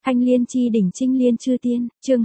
Thanh Liên chi đỉnh Trinh Liên chư tiên, chương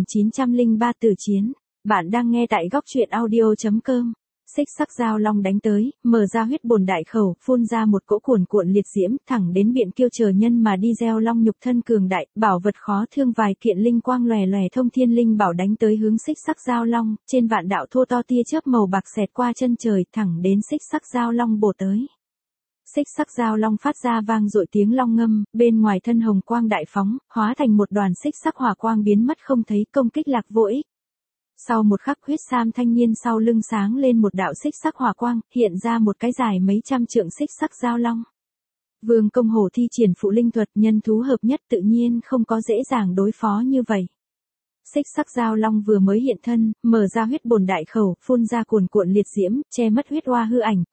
2903 Tử chiến. Bạn đang nghe tại góc truyện audio.com. Xích sắc dao long đánh tới, mở ra huyết bồn đại khẩu, phun ra một cỗ cuồn cuộn liệt diễm, thẳng đến Biện Kiêu chờ nhân mà đi. Gieo long nhục thân cường đại, bảo vật khó thương, vài kiện linh quang lòe lòe thông thiên linh bảo đánh tới hướng xích sắc dao long, trên vạn đạo thô to tia chớp màu bạc xẹt qua chân trời, thẳng đến xích sắc dao long bổ tới. Xích sắc dao long phát ra vang dội tiếng long ngâm, bên ngoài thân hồng quang đại phóng, hóa thành một đoàn xích sắc hỏa quang biến mất không thấy, công kích lạc vô ích. Sau một khắc, huyết sam thanh niên sau lưng sáng lên một đạo xích sắc hỏa quang, hiện ra một cái dài mấy trăm trượng xích sắc dao long. Vương Công Hổ thi triển phụ linh thuật, nhân thú hợp nhất, tự nhiên không có dễ dàng đối phó như vậy. Xích sắc dao long vừa mới hiện thân, mở ra huyết bồn đại khẩu, phun ra cuồn cuộn liệt diễm, che mất huyết oa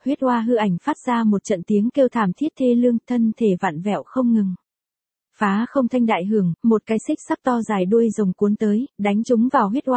hư ảnh phát ra một trận tiếng kêu thảm thiết thê lương, thân thể vặn vẹo không ngừng. Phá không thanh đại hưởng, một cái xích sắc to dài đuôi rồng cuốn tới, đánh trúng vào huyết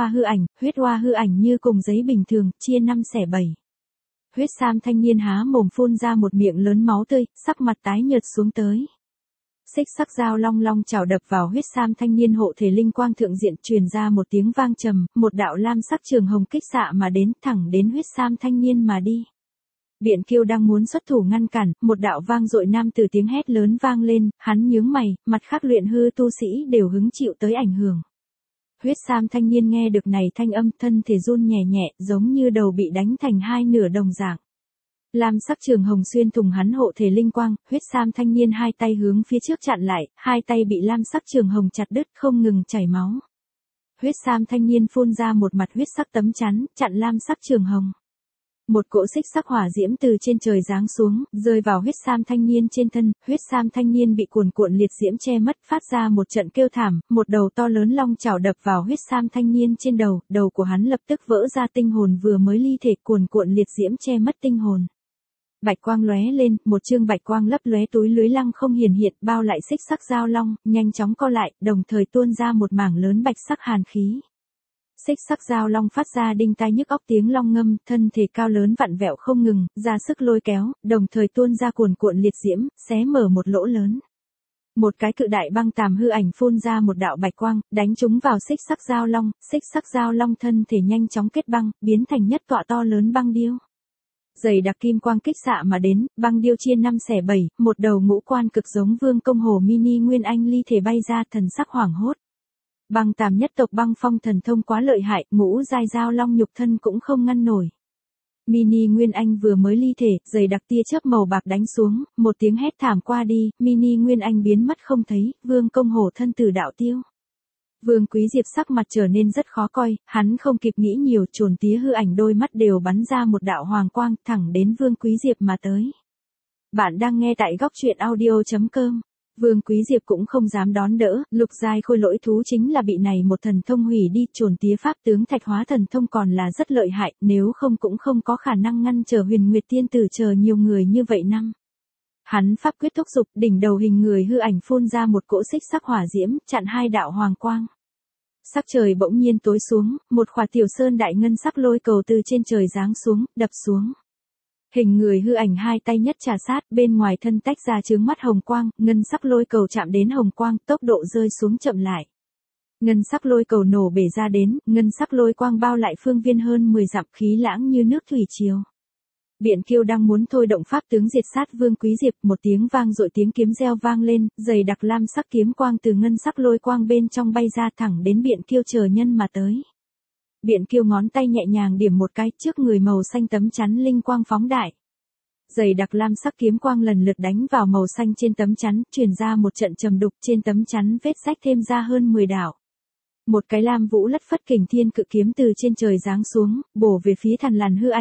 oa hư ảnh như cùng giấy bình thường, chia 5 xẻ 7. Huyết sam thanh niên há mồm phun ra một miệng lớn máu tươi, sắc mặt tái nhợt xuống tới. Xích sắc dao long long chảo đập vào huyết sam thanh niên hộ thể linh quang thượng diện, truyền ra một tiếng vang trầm, một đạo lam sắc trường hồng kích xạ mà đến, thẳng đến huyết sam thanh niên mà đi. Biện Kiêu đang muốn xuất thủ ngăn cản, một đạo vang dội nam tử tiếng hét lớn vang lên, hắn nhướng mày, mặt khác luyện hư tu sĩ đều hứng chịu tới ảnh hưởng. Huyết sam thanh niên nghe được này thanh âm, thân thể run nhẹ nhẹ, giống như đầu bị đánh thành hai nửa đồng dạng. Lam sắc trường hồng xuyên thủng hắn hộ thể linh quang, huyết sam thanh niên hai tay hướng phía trước chặn lại, hai tay bị lam sắc trường hồng chặt đứt, không ngừng chảy máu. Huyết sam thanh niên phun ra một mặt huyết sắc tấm chắn, chặn lam sắc trường hồng. Một cỗ xích sắc hỏa diễm từ trên trời giáng xuống, rơi vào huyết sam thanh niên trên thân, huyết sam thanh niên bị cuồn cuộn liệt diễm che mất, phát ra một trận kêu thảm, một đầu to lớn long chảo đập vào huyết sam thanh niên trên đầu, đầu của hắn lập tức vỡ ra, tinh hồn vừa mới ly thể, cuồn cuộn liệt diễm che mất tinh hồn. Bạch quang lóe lên, một chương bạch quang lấp lóe túi lưới lăng không hiển hiện, bao lại xích sắc dao long, nhanh chóng co lại, đồng thời tuôn ra một mảng lớn bạch sắc hàn khí. Xích sắc dao long phát ra đinh tai nhức óc tiếng long ngâm, thân thể cao lớn vặn vẹo không ngừng, ra sức lôi kéo, đồng thời tuôn ra cuồn cuộn liệt diễm, xé mở một lỗ lớn. Một cái cự đại băng tàm hư ảnh phun ra một đạo bạch quang, đánh trúng vào xích sắc dao long thân thể nhanh chóng kết băng, biến thành nhất tọa to lớn băng điêu. Dày đặc kim quang kích xạ mà đến, băng điêu chia 5 xẻ 7, một đầu ngũ quan cực giống Vương Công Hổ mini nguyên anh ly thể bay ra, thần sắc hoảng hốt. Băng tàm nhất tộc băng phong thần thông quá lợi hại, ngũ giai dao long nhục thân cũng không ngăn nổi. Mini Nguyên Anh vừa mới ly thể, dày đặc tia chớp màu bạc đánh xuống, một tiếng hét thảm qua đi, Mini Nguyên Anh biến mất không thấy, Vương Công Hổ thân tử đạo tiêu. Vương Quý Diệp sắc mặt trở nên rất khó coi, hắn không kịp nghĩ nhiều, chồn tía hư ảnh đôi mắt đều bắn ra một đạo hoàng quang, thẳng đến Vương Quý Diệp mà tới. Bạn đang nghe tại góc truyện audio.com. Vương Quý Diệp cũng không dám đón đỡ, lục giai khôi lỗi thú chính là bị này một thần thông hủy đi, chồn tía pháp tướng thạch hóa thần thông còn là rất lợi hại, nếu không cũng không có khả năng ngăn trở Huyền Nguyệt tiên tử chờ nhiều người như vậy năm. Hắn pháp quyết thúc dục, đỉnh đầu hình người hư ảnh phun ra một cỗ xích sắc hỏa diễm, chặn hai đạo hoàng quang. Sắc trời bỗng nhiên tối xuống, một khỏa tiểu sơn đại ngân sắc lôi cầu từ trên trời giáng xuống, đập xuống. Hình người hư ảnh hai tay nhất trà sát, bên ngoài thân tách ra chướng mắt hồng quang, ngân sắc lôi cầu chạm đến hồng quang, tốc độ rơi xuống chậm lại. Ngân sắc lôi cầu nổ bể ra đến, ngân sắc lôi quang bao lại phương viên hơn 10 dặm, khí lãng như nước thủy triều. Biện Kiêu đang muốn thôi động pháp tướng diệt sát Vương Quý Diệp, một tiếng vang dội tiếng kiếm reo vang lên, dày đặc lam sắc kiếm quang từ ngân sắc lôi quang bên trong bay ra, thẳng đến Biện Kiêu chờ nhân mà tới. Biện Kiêu ngón tay nhẹ nhàng điểm một cái, trước người màu xanh tấm chắn linh quang phóng đại. Dày đặc lam sắc kiếm quang lần lượt đánh vào màu xanh trên tấm chắn, truyền ra một trận trầm đục, trên tấm chắn vết rách thêm ra hơn 10 đạo. Một cái lam vũ lất phất kình thiên cự kiếm từ trên trời giáng xuống, bổ về phía Thằn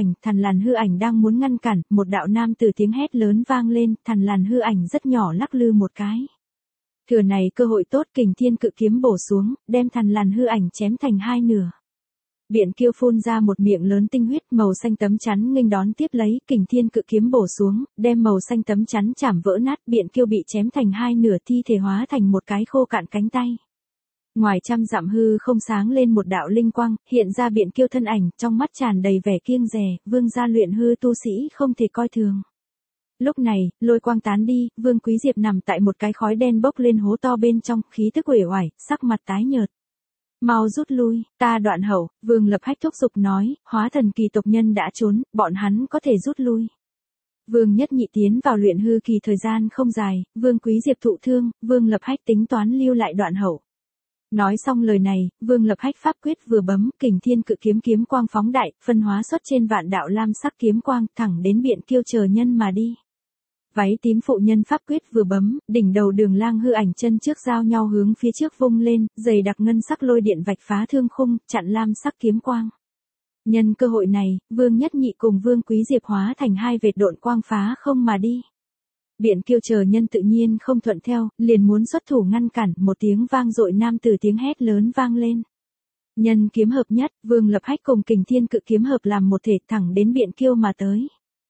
Làn hư ảnh đang muốn ngăn cản, một đạo nam tử tiếng hét lớn vang lên, Thằn Làn hư ảnh rất nhỏ lắc lư một cái. Thừa này cơ hội tốt, kình thiên cự kiếm bổ xuống, đem Thằn Làn hư ảnh chém thành hai nửa. Biện Kiêu phun ra một miệng lớn tinh huyết, màu xanh tấm chắn nghênh đón tiếp lấy, kình thiên cự kiếm bổ xuống, đem màu xanh tấm chắn chảm vỡ nát, Biện Kiêu bị chém thành hai nửa, thi thể hóa thành một cái khô cạn cánh tay. Ngoài trăm dặm hư không sáng lên một đạo linh quang, hiện ra Biện Kiêu thân ảnh, trong mắt tràn đầy vẻ kiêng dè, vương gia luyện hư tu sĩ không thể coi thường. Lúc này, lôi quang tán đi, Vương Quý Diệp nằm tại một cái khói đen bốc lên hố to bên trong, khí tức uể oải, sắc mặt tái nhợt. Mau rút lui, ta Đoạn Hậu, Vương Lập Hách thúc giục nói, hóa thần kỳ tộc nhân đã trốn, bọn hắn có thể rút lui. Vương Nhất Nhị tiến vào luyện hư kỳ thời gian không dài, Vương Quý Diệp thụ thương, Vương Lập Hách tính toán lưu lại Đoạn Hậu. Nói xong lời này, Vương Lập Hách pháp quyết vừa bấm, Kình Thiên Cự Kiếm kiếm quang phóng đại, phân hóa xuất trên vạn đạo lam sắc kiếm quang, thẳng đến Biện Kiêu chờ nhân mà đi. Váy tím phụ nhân pháp quyết vừa bấm, đỉnh đầu Đường Lang hư ảnh chân trước giao nhau hướng phía trước vung lên, dày đặc ngân sắc lôi điện vạch phá thương khung, chặn lam sắc kiếm quang. Nhân cơ hội này, Vương Nhất Nhị cùng Vương Quý Diệp hóa thành hai vệt độn quang phá không mà đi. Biện Kiêu chờ nhân tự nhiên không thuận theo, liền muốn xuất thủ ngăn cản, một tiếng vang dội nam tử tiếng hét lớn vang lên. Nhân kiếm hợp nhất, Vương Lập Hách cùng Kình Thiên Cự kiếm hợp làm một thể thẳng đến Biện Kiêu mà tới.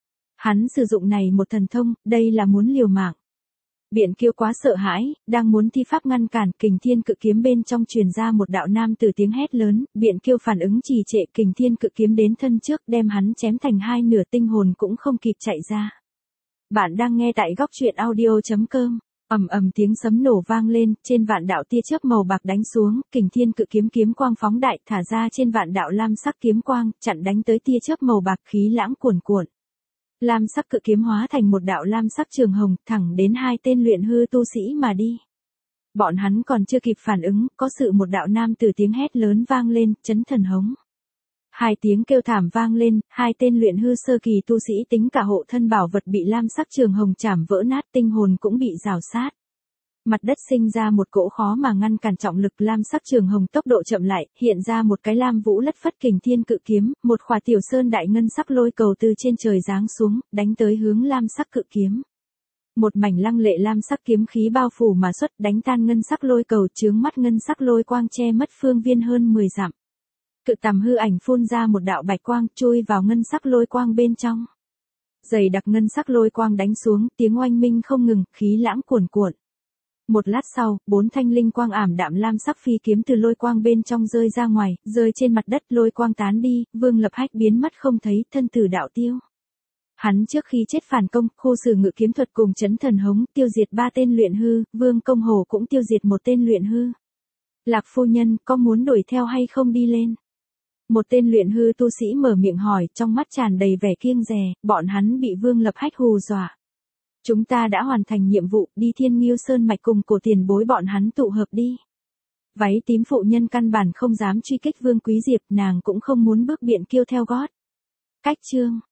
Hắn sử dụng này một thần thông, đây là muốn liều mạng. Biện Kiêu quá sợ hãi, đang muốn thi pháp ngăn cản, Kình Thiên Cự kiếm bên trong truyền ra một đạo nam tử tiếng hét lớn, Biện Kiêu phản ứng trì trệ, Kình Thiên Cự kiếm đến thân trước đem hắn chém thành hai nửa, tinh hồn cũng không kịp chạy ra. Bạn đang nghe tại góc truyện audio.com. Ầm ầm tiếng sấm nổ vang lên, trên vạn đạo tia chớp màu bạc đánh xuống, Kình Thiên Cự kiếm kiếm quang phóng đại, thả ra trên vạn đạo lam sắc kiếm quang, chặn đánh tới tia chớp màu bạc, khí lãng cuồn cuộn. Lam sắc cự kiếm hóa thành một đạo lam sắc trường hồng, thẳng đến hai tên luyện hư tu sĩ mà đi. Bọn hắn còn chưa kịp phản ứng, có sự một đạo nam tử tiếng hét lớn vang lên, chấn thần hống. Hai tiếng kêu thảm vang lên, hai tên luyện hư sơ kỳ tu sĩ tính cả hộ thân bảo vật bị lam sắc trường hồng chảm vỡ nát, tinh hồn cũng bị rào sát. Mặt đất sinh ra một cỗ khó mà ngăn cản trọng lực, lam sắc trường hồng tốc độ chậm lại, hiện ra một cái lam vũ lất phất Kình Thiên Cự kiếm, một khỏa tiểu sơn đại ngân sắc lôi cầu từ trên trời giáng xuống, đánh tới hướng lam sắc cự kiếm. Một mảnh lăng lệ lam sắc kiếm khí bao phủ mà xuất, đánh tan ngân sắc lôi cầu, chướng mắt ngân sắc lôi quang che mất phương viên hơn 10 dặm. Cự tằm hư ảnh phun ra một đạo bạch quang, chui vào ngân sắc lôi quang bên trong. Dày đặc ngân sắc lôi quang đánh xuống, tiếng oanh minh không ngừng, khí lãng cuồn cuộn. Một lát sau, 4 thanh linh quang ảm đạm lam sắc phi kiếm từ lôi quang bên trong rơi ra ngoài, rơi trên mặt đất, lôi quang tán đi, Vương Lập Hách biến mất không thấy, thân tử đạo tiêu. Hắn trước khi chết phản công, khô sử ngự kiếm thuật cùng chấn thần hống, tiêu diệt 3 tên luyện hư, Vương Công Hồ cũng tiêu diệt một tên luyện hư. Lạc phu nhân, có muốn đuổi theo hay không đi lên? Một tên luyện hư tu sĩ mở miệng hỏi, trong mắt tràn đầy vẻ kiêng dè, bọn hắn bị Vương Lập Hách hù dọa. Chúng ta đã hoàn thành nhiệm vụ, đi Thiên Nghiêu Sơn mạch cùng cổ tiền bối bọn hắn tụ hợp đi. Váy tím phụ nhân căn bản không dám truy kích Vương Quý Diệp, nàng cũng không muốn bước Biện Kiêu theo gót. Cách chương